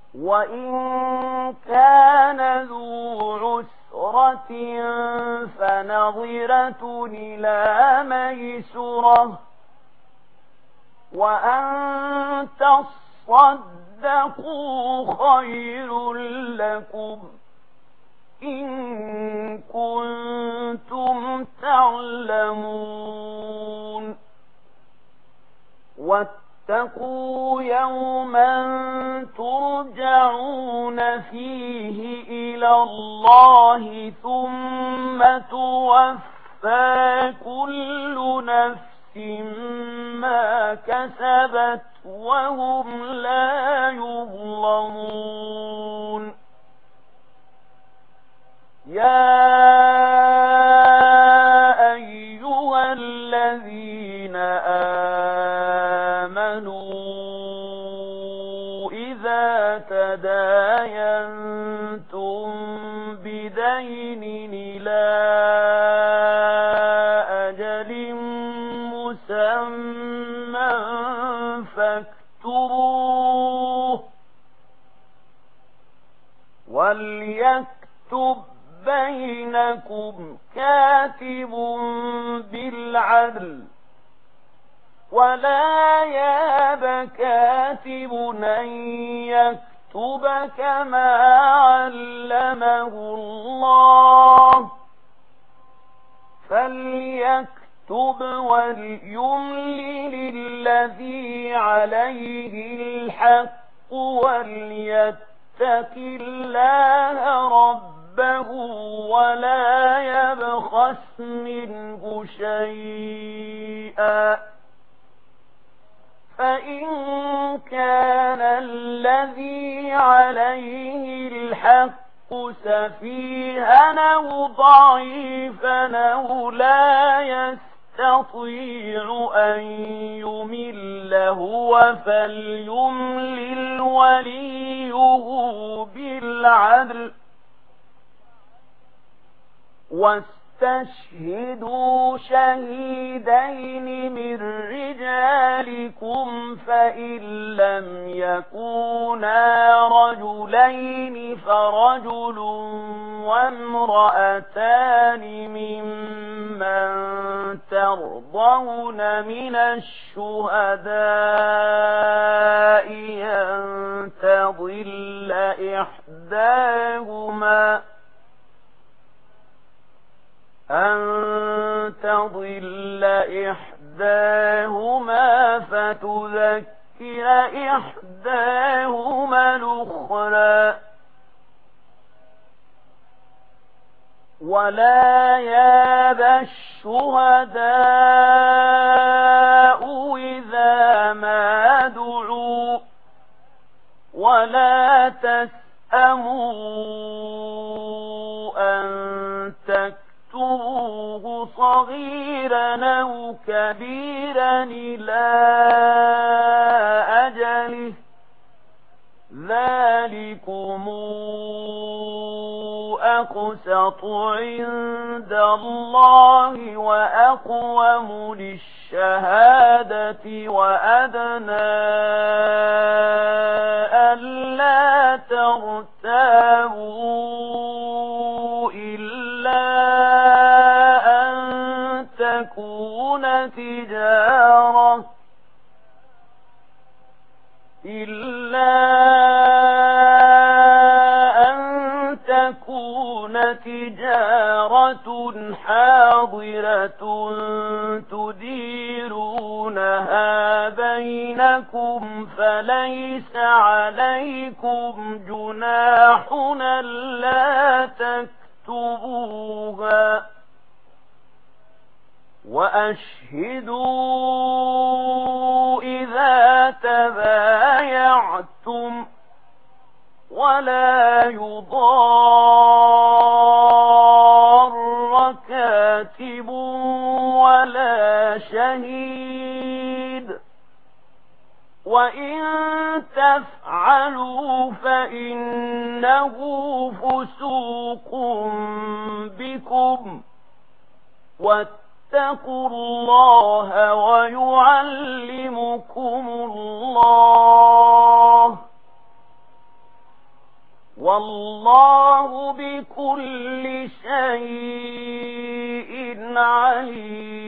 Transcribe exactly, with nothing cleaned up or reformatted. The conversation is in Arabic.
وإن كان ذو عسرة فنظرة إلى ميسرة وأن تصدقوا خير لكم إن كنتم تعلمون واتقوا يوما ترجعون فيه إلى الله ثم توفى كل نفس ما كسبت وهم لا يظلمون يا أيها الذين آمنوا إذا تداينتم بدين إلى أجل مسمى فاكتبوه وليكتب بينكم كاتب بالعدل ولا ياب كاتب أن يكتب كما علمه الله فليكتب وليملل الذي عليه الحق وليتق الله ربه ولا يبخس منه شيئا فإن كان الذي عليه الحق سفيها أو ضعيفا أو لا يستطيع أن يمل هو فليملل وليه بالعدل واستشهدوا شهيدين من رجالكم فإن لم يكونا رجلين فرجل وامرأتان ممن ترضون من الشهداء أن تضل إحداهما أن تضل إحداهما فتذكر إحداهما الأخرى ولا ياب الشهداء إذا ما دعوا ولا تسأموا أن تكتبوا اكتبوه صغيرا أو كبيرا إلى أجله ذلكم أقسط عند الله وأقوم للشهادة وأدنى ألا ترتابوا إلا أن تكون تجارة إلا أن تكون تجارة حاضرة تديرونها بينكم فليس عليكم جناح ألا تكتبوها وأشهدوا إذا تبايعتم ولا يضار كاتب ولا شهيد وإن تفعلوا فإنه فسوق بكم واتقوا الله ويعلمكم الله والله بكل شيء عليم.